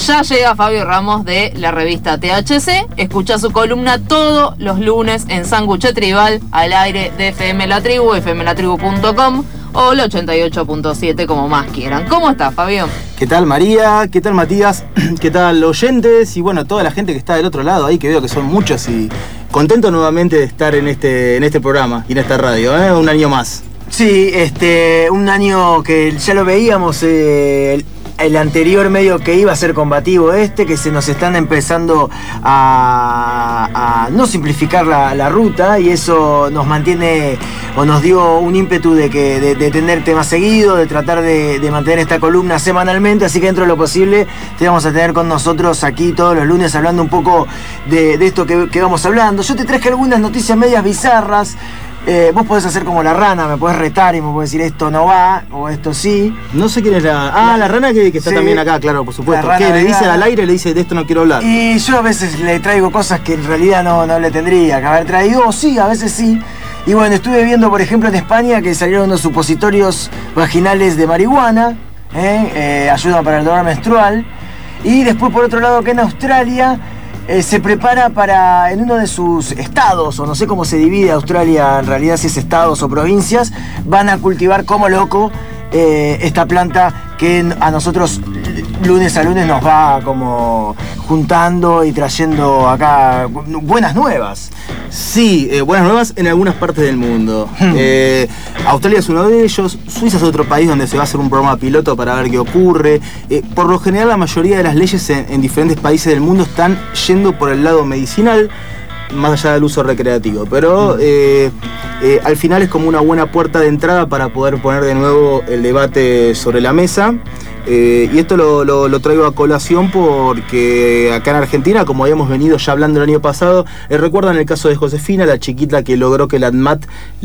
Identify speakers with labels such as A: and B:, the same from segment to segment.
A: Ya llega Fabio Ramos de la revista THC. Escucha su columna todos los lunes en Sándwich Tribal al aire de FM La Tribu, fmlatribu.com o el 88.7 como más quieran. ¿Cómo estás, Fabio?
B: ¿Qué tal, María? ¿Qué tal, Matías? ¿Qué tal, oyentes? Y bueno, toda la gente que está del otro lado ahí, que veo que son muchos, y contento nuevamente de estar en este programa y en esta radio, un año más.
C: Sí, un año que ya lo veíamos, el anterior medio que iba a ser combativo, que se nos están empezando a no simplificar la ruta, y eso nos mantiene o nos dio un ímpetu de tener temas seguidos, de tratar de mantener esta columna semanalmente, así que dentro de lo posible te vamos a tener con nosotros aquí todos los lunes hablando un poco de esto que vamos hablando. Yo te traje algunas noticias medias bizarras. Vos podés hacer como la rana, me podés retar y me podés decir esto no va, o esto sí.
B: No sé quién es la rana que está, sí, también acá, claro, por supuesto. ¿Qué le dice al aire? Le dice, de esto no quiero hablar.
C: Y yo a veces le traigo cosas que en realidad no le tendría que haber traído, o sí, a veces sí. Y bueno, estuve viendo, por ejemplo, en España que salieron unos supositorios vaginales de marihuana, ayuda para el dolor menstrual. Y después, por otro lado, que en Australia se prepara para, en uno de sus estados, o no sé cómo se divide Australia en realidad, si es estados o provincias, van a cultivar como loco esta planta que a nosotros lunes a lunes nos va como juntando y trayendo acá buenas nuevas.
B: Sí, buenas nuevas en algunas partes del mundo. Australia es uno de ellos, Suiza es otro país donde se va a hacer un programa piloto para ver qué ocurre. Por lo general la mayoría de las leyes en diferentes países del mundo están yendo por el lado medicinal, más allá del uso recreativo, pero al final es como una buena puerta de entrada para poder poner de nuevo el debate sobre la mesa. Y esto lo traigo a colación porque acá en Argentina, como habíamos venido ya hablando el año pasado, recuerdan el caso de Josefina, la chiquita que logró que la ANMAT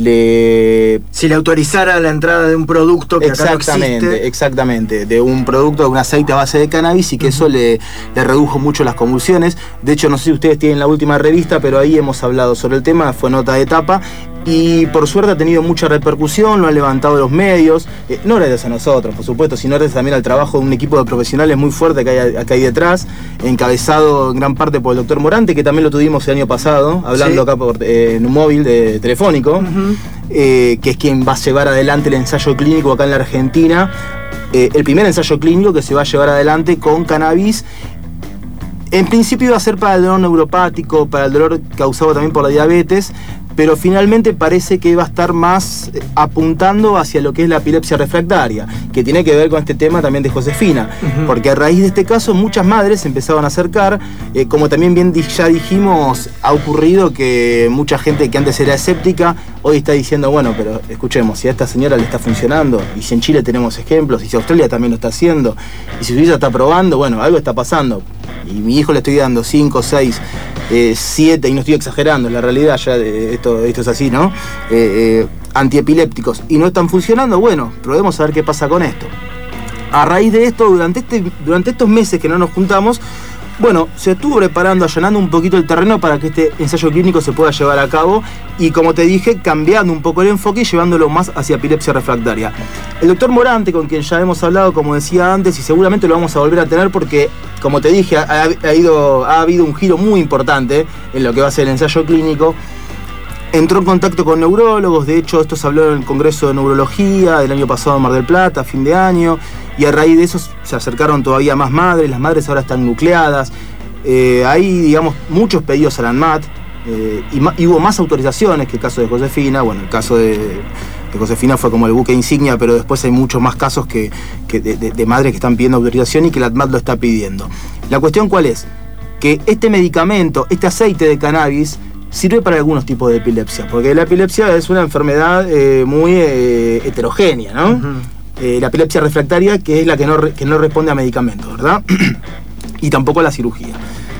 B: le
C: autorizara la entrada de un producto que acá no existe.
B: Exactamente, de un producto, de un aceite a base de cannabis, y que eso le redujo mucho las convulsiones. De hecho, no sé si ustedes tienen la última revista, pero ahí hemos hablado sobre el tema, fue nota de tapa. Y por suerte ha tenido mucha repercusión, lo han levantado los medios, no gracias a nosotros, por supuesto, sino gracias también al trabajo de un equipo de profesionales muy fuerte que hay acá detrás, encabezado en gran parte por el doctor Morante, que también lo tuvimos el año pasado, hablando, sí, acá en un móvil telefónico, que es quien va a llevar adelante el ensayo clínico acá en la Argentina, el primer ensayo clínico que se va a llevar adelante con cannabis. En principio iba a ser para el dolor neuropático, para el dolor causado también por la diabetes, pero finalmente parece que va a estar más apuntando hacia lo que es la epilepsia refractaria, que tiene que ver con este tema también de Josefina, porque a raíz de este caso muchas madres se empezaban a acercar, como también bien ya dijimos, ha ocurrido que mucha gente que antes era escéptica, hoy está diciendo, bueno, pero escuchemos, si a esta señora le está funcionando, y si en Chile tenemos ejemplos, y si Australia también lo está haciendo, y si Suiza está probando, bueno, algo está pasando, y mi hijo le estoy dando 5, 6, 7, y no estoy exagerando, es la realidad, ya esto es así, ¿no? Antiepilépticos, y no están funcionando, bueno, probemos a ver qué pasa con esto. A raíz de esto, durante estos meses que no nos juntamos, bueno, se estuvo preparando, allanando un poquito el terreno para que este ensayo clínico se pueda llevar a cabo, y como te dije, cambiando un poco el enfoque y llevándolo más hacia epilepsia refractaria. El doctor Morante, con quien ya hemos hablado, como decía antes, y seguramente lo vamos a volver a tener porque, como te dije, ha habido un giro muy importante en lo que va a ser el ensayo clínico. Entró en contacto con neurólogos, de hecho esto se habló en el Congreso de Neurología del año pasado en Mar del Plata, a fin de año, y a raíz de eso se acercaron todavía más madres, las madres ahora están nucleadas, hay, digamos, muchos pedidos a la ANMAT, y hubo más autorizaciones que el caso de Josefina. Bueno, el caso de Josefina fue como el buque insignia, pero después hay muchos más casos de madres que están pidiendo autorización y que la ANMAT lo está pidiendo. La cuestión ¿cuál es? Que este medicamento, este aceite de cannabis, sirve para algunos tipos de epilepsia, porque la epilepsia es una enfermedad muy heterogénea, ¿no? La epilepsia refractaria, que es la que no responde a medicamentos, ¿verdad? Y tampoco a la cirugía.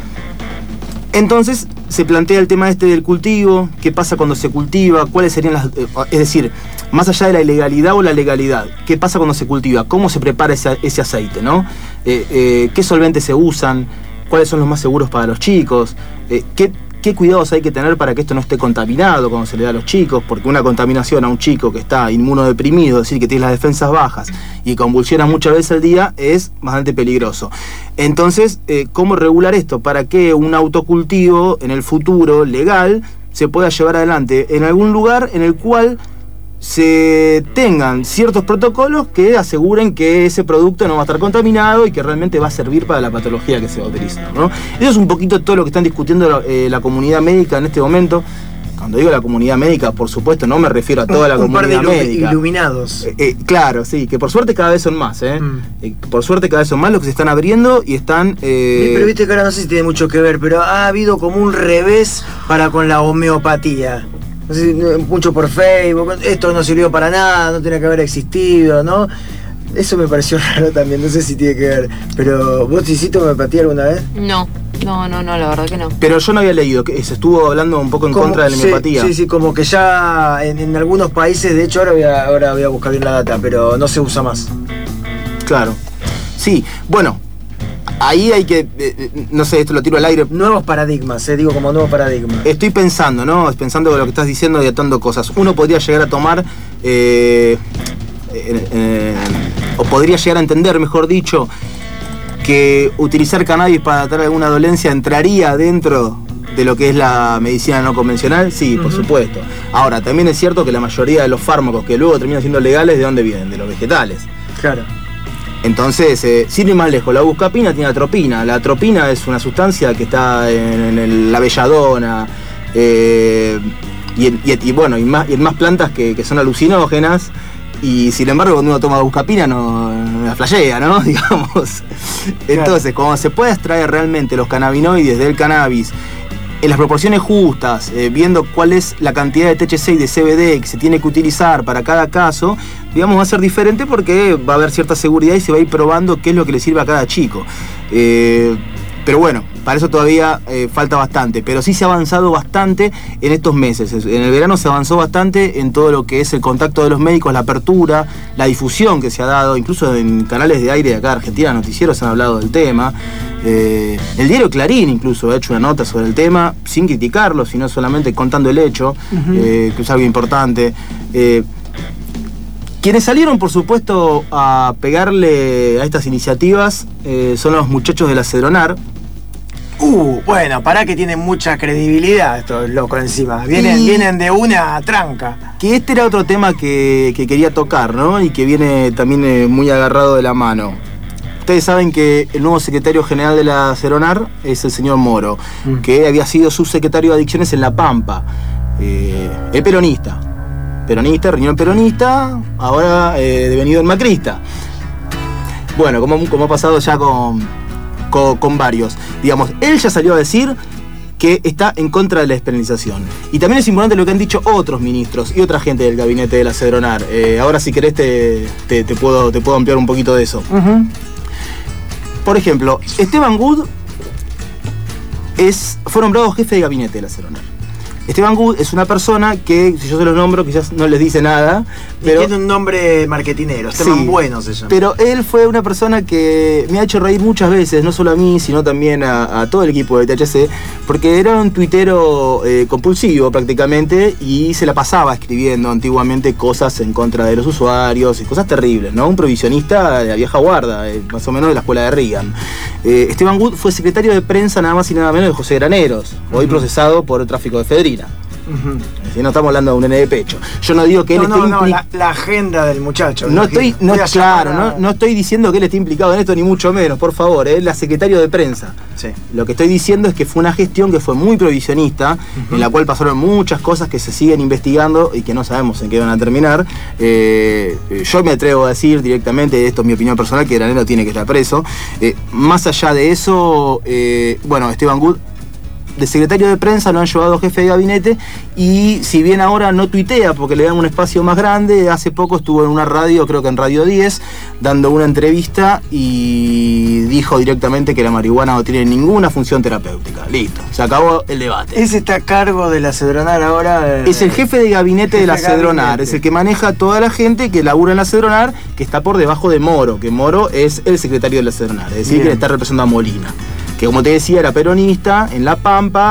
B: Entonces se plantea el tema del cultivo, qué pasa cuando se cultiva, cuáles serían es decir, más allá de la ilegalidad o la legalidad, qué pasa cuando se cultiva, cómo se prepara ese aceite, ¿no? Qué solventes se usan, cuáles son los más seguros para los chicos, qué qué cuidados hay que tener para que esto no esté contaminado cuando se le da a los chicos, porque una contaminación a un chico que está inmunodeprimido, es decir, que tiene las defensas bajas y convulsiona muchas veces al día, es bastante peligroso. Entonces, ¿cómo regular esto? Para que un autocultivo en el futuro legal se pueda llevar adelante en algún lugar en el cual se tengan ciertos protocolos que aseguren que ese producto no va a estar contaminado y que realmente va a servir para la patología que se va a utilizar, ¿no? Eso es un poquito todo lo que están discutiendo la comunidad médica en este momento. Cuando digo la comunidad médica, por supuesto, no me refiero a toda la comunidad médica. Un par de
C: iluminados.
B: Claro, sí, que por suerte cada vez son más, por suerte cada vez son más los que se están abriendo y están...
C: Pero viste que ahora no sé si tiene mucho que ver, pero ha habido como un revés para con la homeopatía. No sé, mucho por Facebook, esto no sirvió para nada, no tenía que haber existido, ¿no? Eso me pareció raro también, no sé si tiene que ver. Pero, ¿vos hiciste homeopatía alguna vez?
A: No, la verdad que no.
B: Pero yo no había leído, que se estuvo hablando un poco en contra de la homeopatía.
C: Sí, como que ya en algunos países, de hecho ahora voy a buscar bien la data, pero no se usa más.
B: Claro. Sí, bueno, ahí hay que, no sé, esto lo tiro al aire.
C: Nuevos paradigmas, digo como nuevos paradigmas.
B: Estoy pensando, ¿no? Pensando en lo que estás diciendo y atando cosas. Uno podría llegar a tomar, o podría llegar a entender, mejor dicho, que utilizar cannabis para tratar alguna dolencia entraría dentro de lo que es la medicina no convencional. Sí, por supuesto. Ahora, también es cierto que la mayoría de los fármacos que luego terminan siendo legales, ¿de dónde vienen? De los vegetales.
C: Claro.
B: Entonces, sin ir más lejos, la buscapina tiene atropina. La atropina es una sustancia que está en la belladona y en más plantas que son alucinógenas. Y sin embargo, cuando uno toma buscapina no la flashea, ¿no? Digamos. Entonces, como se puede extraer realmente los cannabinoides del cannabis en las proporciones justas, viendo cuál es la cantidad de THC y de CBD que se tiene que utilizar para cada caso, digamos, va a ser diferente porque va a haber cierta seguridad y se va a ir probando qué es lo que le sirve a cada chico. Pero bueno, para eso todavía falta bastante, pero sí se ha avanzado bastante en estos meses. En el verano se avanzó bastante en todo lo que es el contacto de los médicos, la apertura, la difusión que se ha dado, incluso en canales de aire de acá de Argentina, noticieros han hablado del tema. El diario Clarín incluso ha hecho una nota sobre el tema, sin criticarlo, sino solamente contando el hecho, que es algo importante. Quienes salieron, por supuesto, a pegarle a estas iniciativas son los muchachos de la Cedronar.
C: Bueno, pará que tienen mucha credibilidad estos locos encima. Vienen de una tranca.
B: Que este era otro tema que quería tocar, ¿no? Y que viene también muy agarrado de la mano. Ustedes saben que el nuevo secretario general de la Cedronar es el señor Moro, que había sido subsecretario de Adicciones en La Pampa. El peronista, riñón peronista, ahora devenido en macrista. Bueno, como ha pasado ya con varios. Digamos, él ya salió a decir que está en contra de la despenalización. Y también es importante lo que han dicho otros ministros y otra gente del gabinete de la Cedronar. Ahora, si querés, te puedo ampliar un poquito de eso. Por ejemplo, Esteban Good fue nombrado jefe de gabinete de la Cedronar. Esteban Good es una persona que, si yo se los nombro, quizás no les dice nada. Pero
C: tiene un nombre marketinero, Esteban Bueno se llama.
B: Pero él fue una persona que me ha hecho reír muchas veces, no solo a mí, sino también a todo el equipo de THC, porque era un tuitero compulsivo prácticamente y se la pasaba escribiendo antiguamente cosas en contra de los usuarios y cosas terribles, ¿no? Un provisionista de la vieja guarda, más o menos de la escuela de Reagan. Esteban Good fue secretario de prensa nada más y nada menos de José Graneros, hoy procesado por el tráfico de efedrina. Si no estamos hablando de un nene de pecho. Yo no digo que él esté implicado.
C: La agenda del muchacho.
B: No estoy diciendo que él esté implicado en esto, ni mucho menos, por favor. Él es secretario de prensa. Sí. Lo que estoy diciendo es que fue una gestión que fue muy provisionista, en la cual pasaron muchas cosas que se siguen investigando y que no sabemos en qué van a terminar. Yo me atrevo a decir directamente, esto es mi opinión personal, que Granero tiene que estar preso. Más allá de eso, Esteban Good, de secretario de prensa, lo han llevado jefe de gabinete, y si bien ahora no tuitea porque le dan un espacio más grande, hace poco estuvo en una radio, creo que en Radio 10, dando una entrevista y dijo directamente que la marihuana no tiene ninguna función terapéutica. Listo, se acabó el debate.
C: ¿Ese está a cargo de la Cedronar ahora?
B: Es el jefe de gabinete de la Cedronar, es el que maneja a toda la gente que labura en la Cedronar, que está por debajo de Moro, que Moro es el secretario de la Cedronar, es decir, que le está representando a Molina, que como te decía era peronista en La Pampa,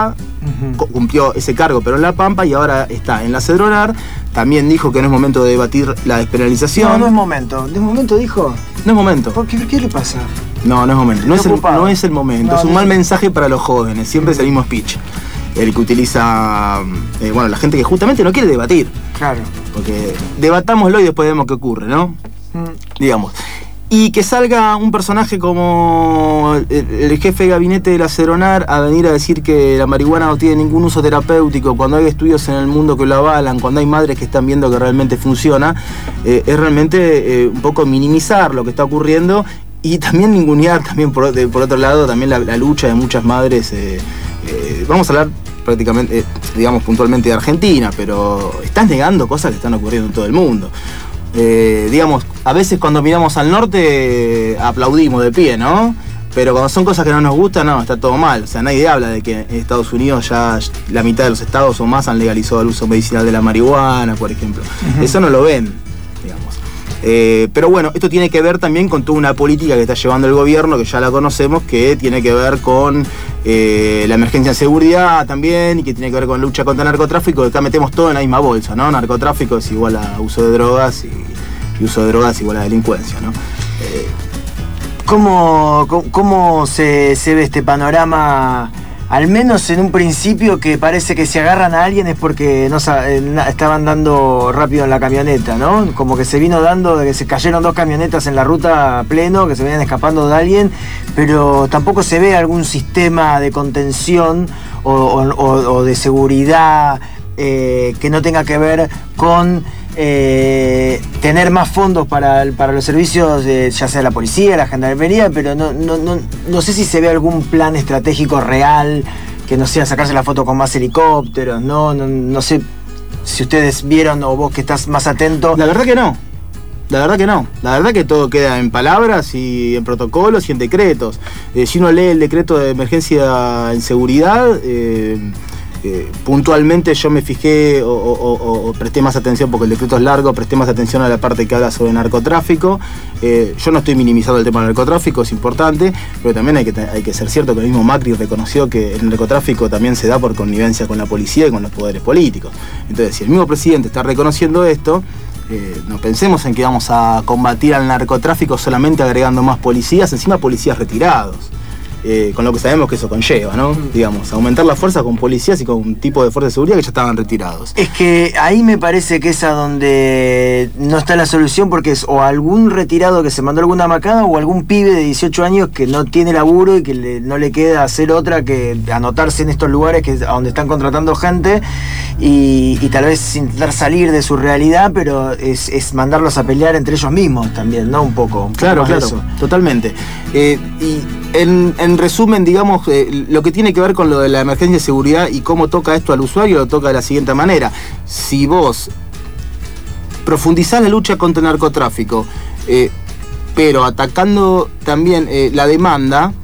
B: cumplió ese cargo, pero en La Pampa, y ahora está en la Cedronar. También dijo que no es momento de debatir la despenalización.
C: No es momento. ¿De momento dijo?
B: No es momento.
C: ¿Por qué le pasa?
B: No es momento. No es el momento. Es un mal mensaje para los jóvenes. Siempre es el mismo speech. El que utiliza, la gente que justamente no quiere debatir.
C: Claro.
B: Porque debatámoslo y después vemos qué ocurre, ¿no? Digamos. Y que salga un personaje como el jefe de gabinete de la Cedronar a venir a decir que la marihuana no tiene ningún uso terapéutico, cuando hay estudios en el mundo que lo avalan, cuando hay madres que están viendo que realmente funciona, es realmente un poco minimizar lo que está ocurriendo y también ningunear también por otro lado también la lucha de muchas madres. Vamos a hablar prácticamente, digamos puntualmente de Argentina, pero estás negando cosas que están ocurriendo en todo el mundo. Digamos, a veces cuando miramos al norte aplaudimos de pie, ¿no? Pero cuando son cosas que no nos gustan, no, está todo mal. O sea, nadie habla de que en Estados Unidos ya la mitad de los estados o más han legalizado el uso medicinal de la marihuana, por ejemplo. Eso no lo ven, digamos. Pero bueno, esto tiene que ver también con toda una política que está llevando el gobierno, que ya la conocemos, que tiene que ver con la emergencia en seguridad también, y que tiene que ver con lucha contra el narcotráfico, que acá metemos todo en la misma bolsa, ¿no? Narcotráfico es igual a uso de drogas y uso de drogas igual a delincuencia, ¿no?
C: ¿Cómo se ve este panorama? Al menos en un principio, que parece que si agarran a alguien es porque estaban dando rápido en la camioneta, ¿no? Como que se vino dando de que se cayeron 2 camionetas en la ruta a pleno, que se venían escapando de alguien, pero tampoco se ve algún sistema de contención o de seguridad que no tenga que ver con tener más fondos para los servicios, ya sea la policía, la gendarmería, pero no sé si se ve algún plan estratégico real, que no sea sacarse la foto con más helicópteros, no sé si ustedes vieron, o vos que estás más atento.
B: La verdad que no. La verdad que todo queda en palabras y en protocolos y en decretos. Si uno lee el decreto de emergencia en seguridad, puntualmente yo me fijé o presté más atención, porque el decreto es largo, presté más atención a la parte que habla sobre narcotráfico. Yo no estoy minimizando el tema del narcotráfico, es importante, pero también hay que ser cierto que el mismo Macri reconoció que el narcotráfico también se da por connivencia con la policía y con los poderes políticos. Entonces, si el mismo presidente está reconociendo esto, no pensemos en que vamos a combatir al narcotráfico solamente agregando más policías, encima policías retirados. Con lo que sabemos que eso conlleva, ¿no? Digamos, aumentar la fuerza con policías y con un tipo de fuerza de seguridad que ya estaban retirados.
C: Es que ahí me parece que es a donde no está la solución, porque es o algún retirado que se mandó alguna macana, o algún pibe de 18 años que no tiene laburo y que no le queda hacer otra que anotarse en estos lugares a donde están contratando gente y tal vez intentar salir de su realidad, pero es mandarlos a pelear entre ellos mismos también, ¿no? Un poco
B: claro, totalmente. Y en resumen, digamos, lo que tiene que ver con lo de la emergencia de seguridad y cómo toca esto al usuario, lo toca de la siguiente manera. Si vos profundizás la lucha contra el narcotráfico, pero atacando también la demanda,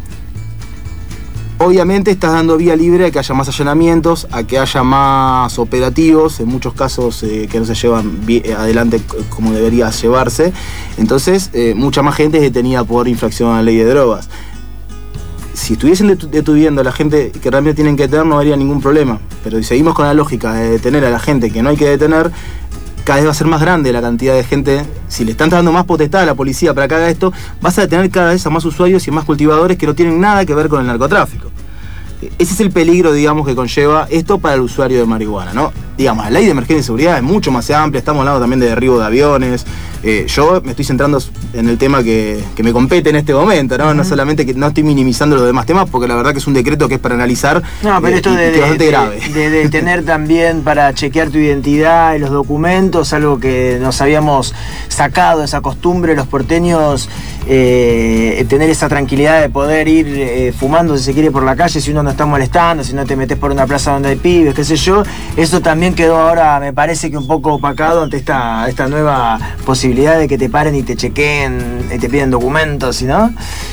B: obviamente estás dando vía libre a que haya más allanamientos, a que haya más operativos, en muchos casos que no se llevan adelante como debería llevarse. Entonces, mucha más gente es detenida por infracción a la ley de drogas. Si estuviesen deteniendo a la gente que realmente tienen que detener, no habría ningún problema. Pero si seguimos con la lógica de detener a la gente que no hay que detener, cada vez va a ser más grande la cantidad de gente. Si le están dando más potestad a la policía para que haga esto, vas a detener cada vez a más usuarios y más cultivadores que no tienen nada que ver con el narcotráfico. Ese es el peligro, digamos, que conlleva esto para el usuario de marihuana, ¿no? Digamos, la ley de emergencia y seguridad es mucho más amplia, estamos hablando también de derribo de aviones. Yo me estoy centrando en el tema que me compete en este momento, ¿no? No solamente que no estoy minimizando los demás temas, porque la verdad que es un decreto que es para analizar.
C: No, pero esto
B: es bastante grave.
C: De tener también para chequear tu identidad y los documentos, algo que nos habíamos sacado, esa costumbre, los porteños, tener esa tranquilidad de poder ir fumando, si se quiere, por la calle, si uno no está molestando, si no te metes por una plaza donde hay pibes, qué sé yo. Eso también quedó ahora, me parece que un poco opacado ante esta nueva posibilidad de que te paren y te chequeen y te piden documentos, ¿no?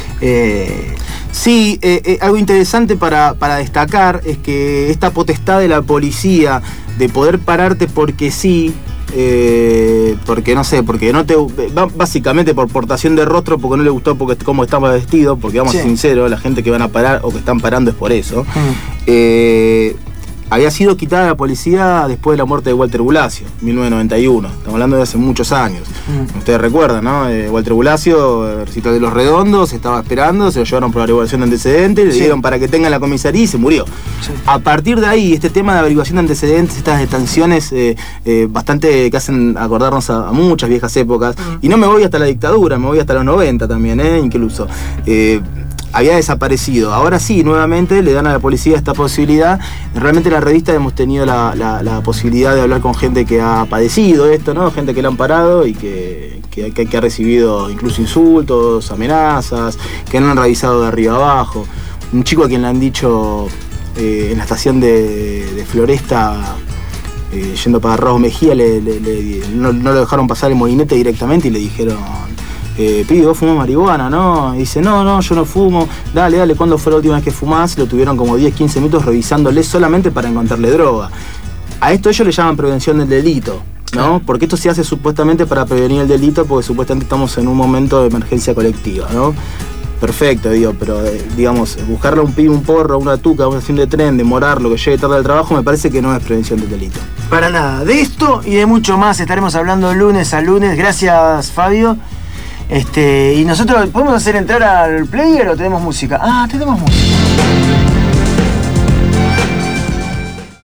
B: Sí, algo interesante para destacar es que esta potestad de la policía de poder pararte porque sí, porque no sé, porque no te, básicamente por portación de rostro, porque no le gustó porque cómo estaba vestido, porque vamos a ser sinceros, la gente que van a parar o que están parando es por eso. había sido quitada a la policía después de la muerte de Walter Bulacio, 1991. Estamos hablando de hace muchos años. Ustedes recuerdan, ¿no? Walter Bulacio, recital de Los Redondos, estaba esperando, se lo llevaron por la averiguación de antecedentes, le dieron para que tenga la comisaría y se murió. Sí. A partir de ahí, este tema de averiguación de antecedentes, estas detenciones bastante que hacen acordarnos a muchas viejas épocas, y no me voy hasta la dictadura, me voy hasta los 90 también, incluso. Había desaparecido. Ahora sí, nuevamente le dan a la policía esta posibilidad. Realmente en la revista hemos tenido la posibilidad de hablar con gente que ha padecido esto, ¿no? Gente que la han parado y que ha recibido incluso insultos, amenazas, que no han revisado de arriba abajo. Un chico a quien le han dicho en la estación de Floresta, yendo para Raúl Mejía, no lo dejaron pasar el molinete directamente y le dijeron: pibe, vos fumás marihuana, ¿no? Y dice, no, yo no fumo. Dale, ¿cuándo fue la última vez que fumás? Lo tuvieron como 10, 15 minutos revisándole solamente para encontrarle droga. A esto ellos le llaman prevención del delito, ¿no? Porque esto se hace supuestamente para prevenir el delito, porque supuestamente estamos en un momento de emergencia colectiva, ¿no? Perfecto, digo, pero digamos, buscarle a un pibe un porro, una tuca, una estación de tren, demorarlo, que llegue tarde al trabajo, me parece que no es prevención del delito.
C: Para nada. De esto y de mucho más estaremos hablando lunes a lunes. Gracias, Fabio. Y nosotros, ¿podemos hacer entrar al player o tenemos música? Ah, tenemos música.